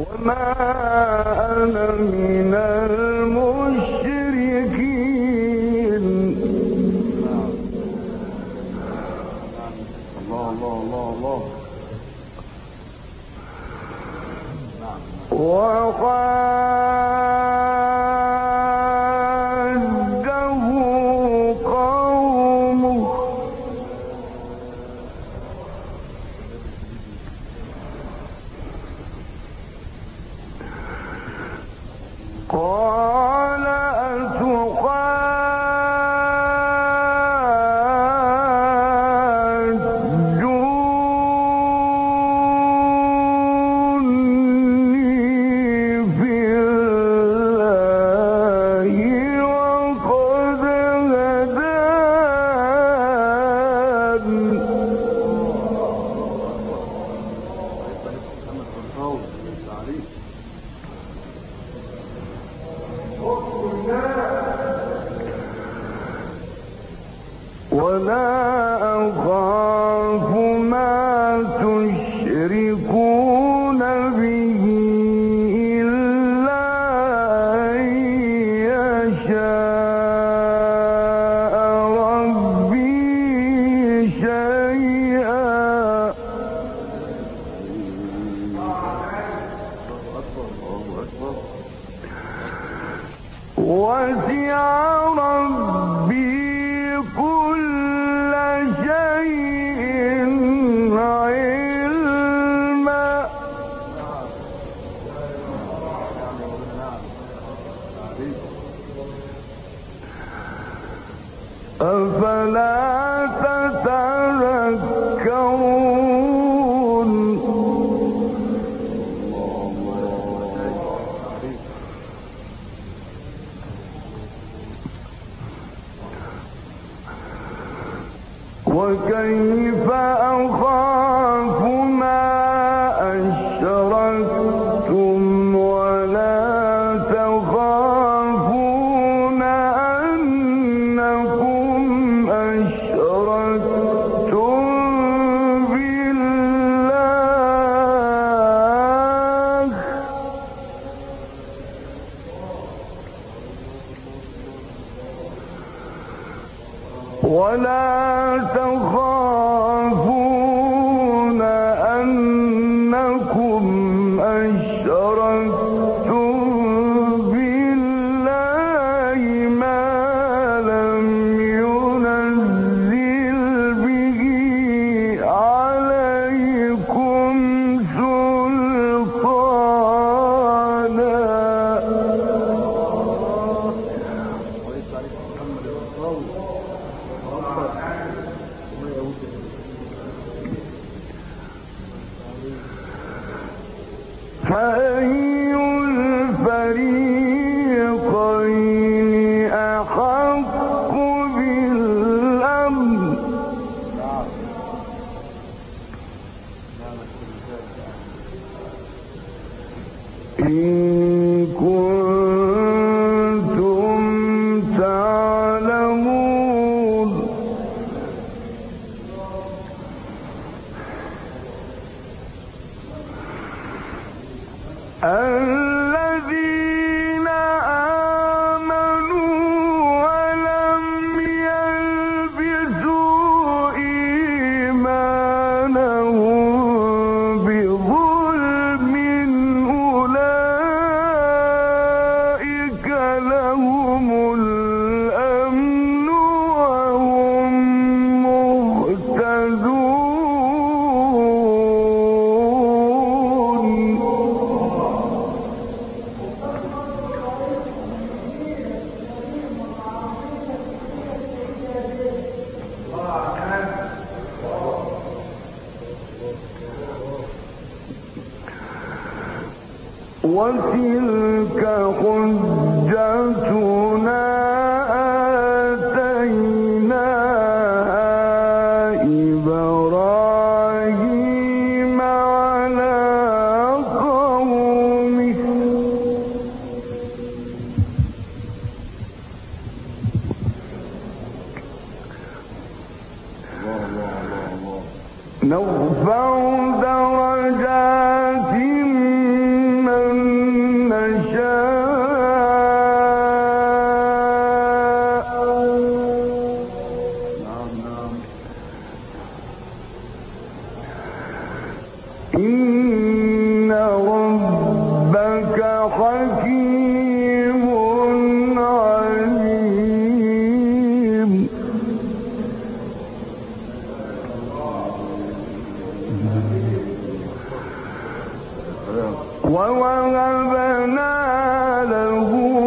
وما أنا من المشركين. الله الله الله الله. وحاجه قومه قال أتحاجوني في الله وقد هدان. ولا أخاف ما تشركون به إلا أن يشاء ربي شيئا. وسع ربي كل شيء علما. أفلا تتذكرون. وكيف أخاف ما أشركتم ولا تخافون أنكم أشركتم بالله ما لم ينزل به عليكم سلطانا. فأي الفريقين أحق بالأمن. إن كنتم تعلمون. الذين آمنوا ولم يلبسوا إيمانهم بظلم أولئك لهم الأمن وهم مهتدون. وتلك حجتنا آتيناها إبراهيم على قومه. نرفع درجات من إن ربك حكيم عليم ووهبنا له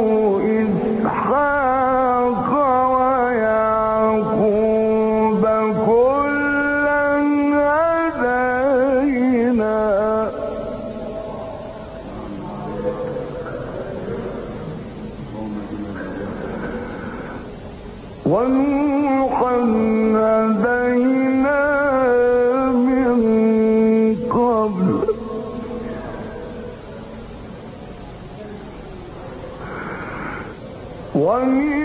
إسحاق ويعقوب كلا هدينا ونوحا هدينا من قبل ومن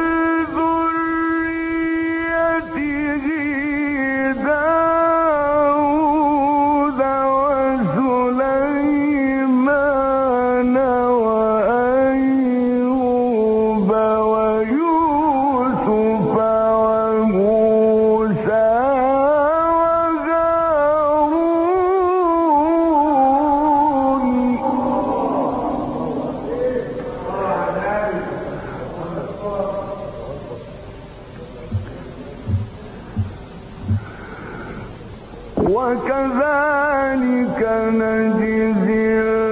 ذريته داود وسليمان وأيوب ويوسف وموسى وكذلك نجزي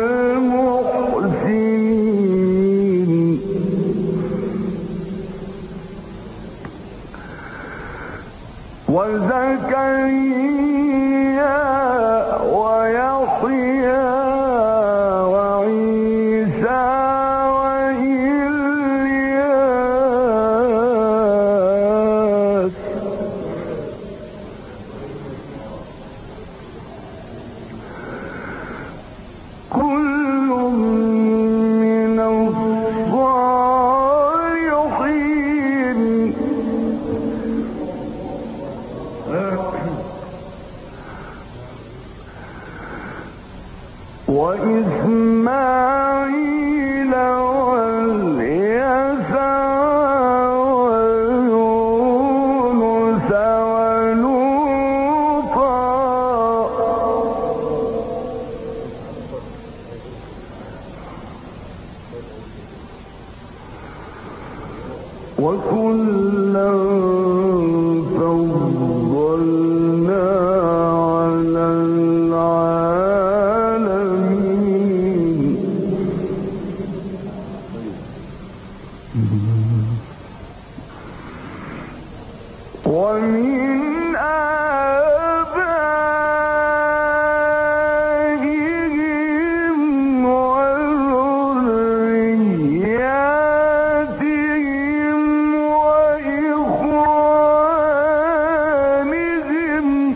المحسنين وزكريا ويحيى وعيسى وإلياس كل من الصالحين وإسماعيل واليسع ويونس ولوطا وكلا فضلنا على العالمين ومن آبائهم وذرياتهم وإخوانهم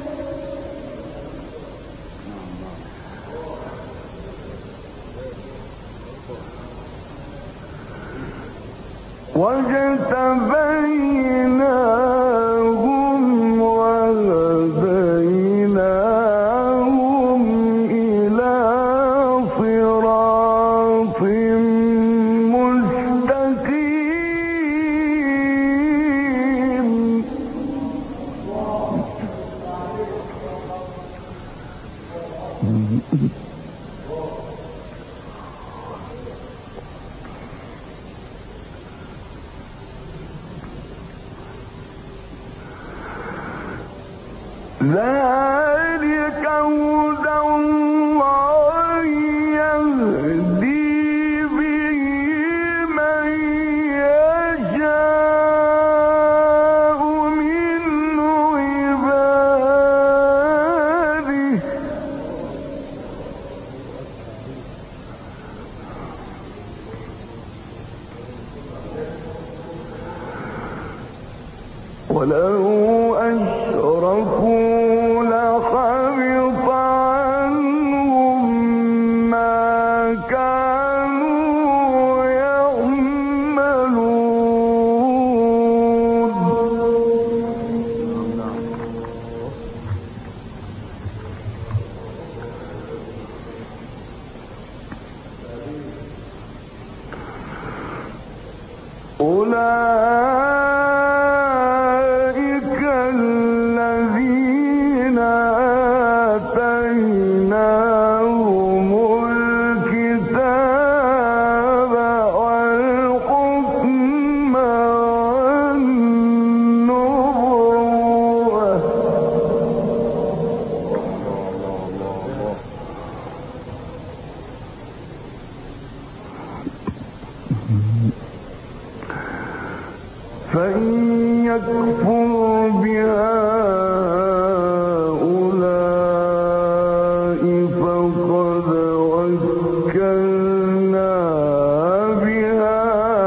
واجتبيناهم وهديناهم إلى صراط مستقيم ذلك هدى الله يهدي به من يشاء من عباده ولو أشركوا لحبط عنهم ما كانوا يعملون أولئك فإن يكفر بها هؤلاء فقد وكلنا بها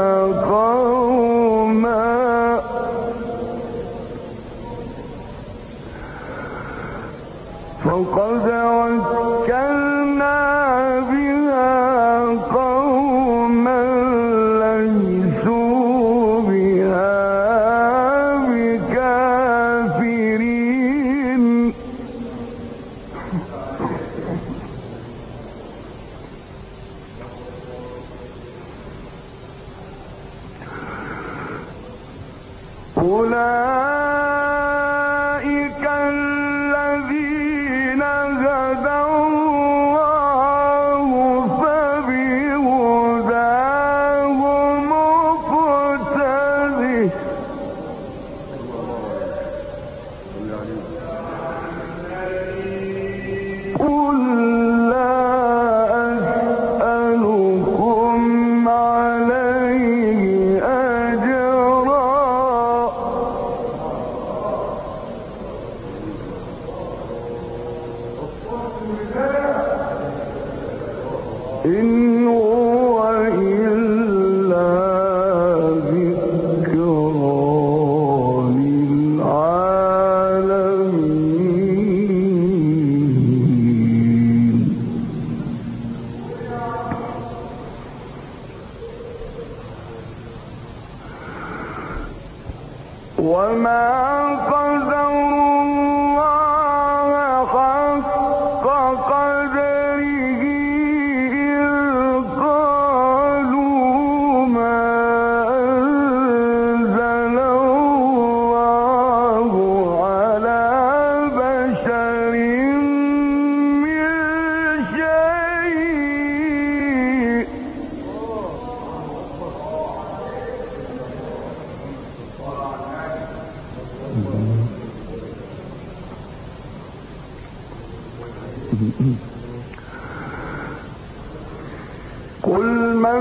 قوما ليسوا بها بكافرين. أولئك الذين هدى الله فبهداه مقتده. قل لا أسألكم عليه أجرا إن هو إلا ذكرى للعالمين. وما قدروا الله حق قدره إذ قالوا ما أنزل الله على بشر من شيء. قل من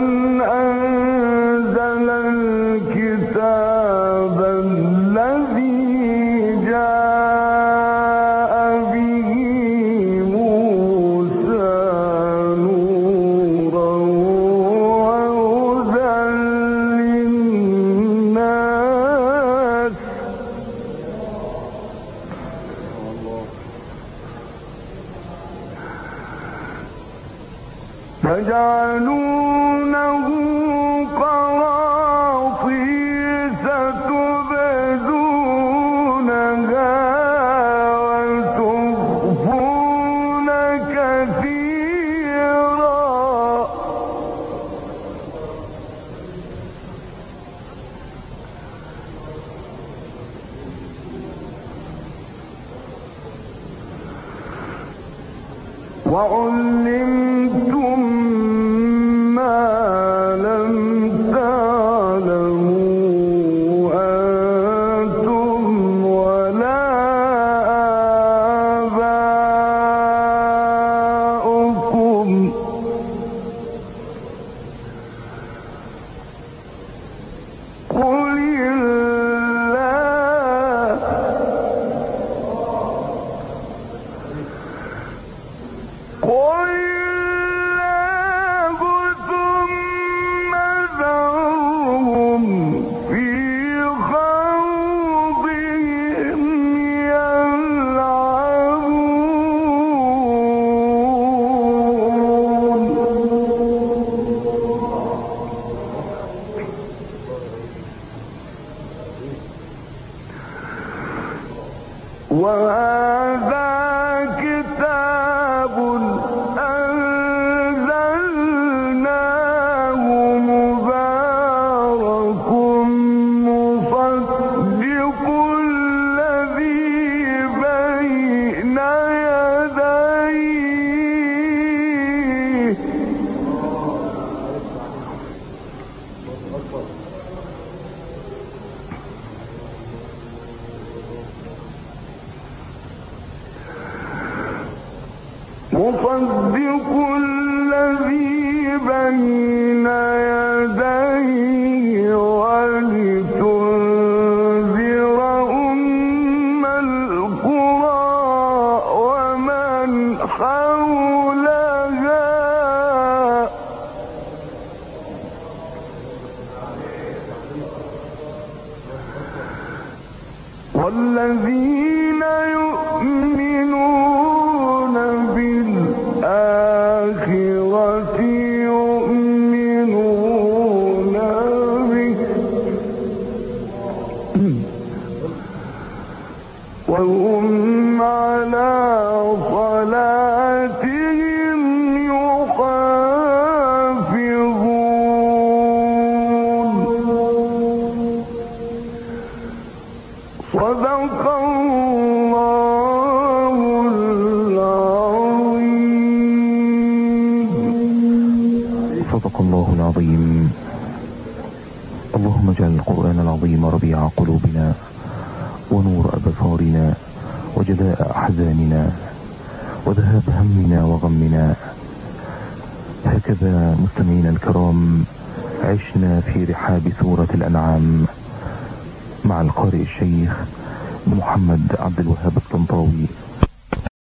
أنزل الكتاب الذي جاء به موسى نورا وهدى للناس تجعلونه قراطيس تبدونها وتخفون كثيرا. وعلمتم ما لم تعلموا أنتم ولا آباؤكم. قل الله ثم ذرهم في خوضهم يلعبون. وهذا كتاب أنزلناه مبارك مصدق الذي بين يديه ولتنذر حولها والذين يؤمنون بالآخرة يؤمنون به وهم على صلاتهم يحافظون. صدق الله العظيم. صدق الله العظيم. اللهم اجعل القرآن العظيم ربيع قلوبنا ونور أبصارنا وجلاء أحزاننا وذهاب همنا وغمنا. هكذا مستمعينا الكرام عشنا في رحاب سورة الأنعام مع القارئ الشيخ محمد عبد الوهاب الطنطاوي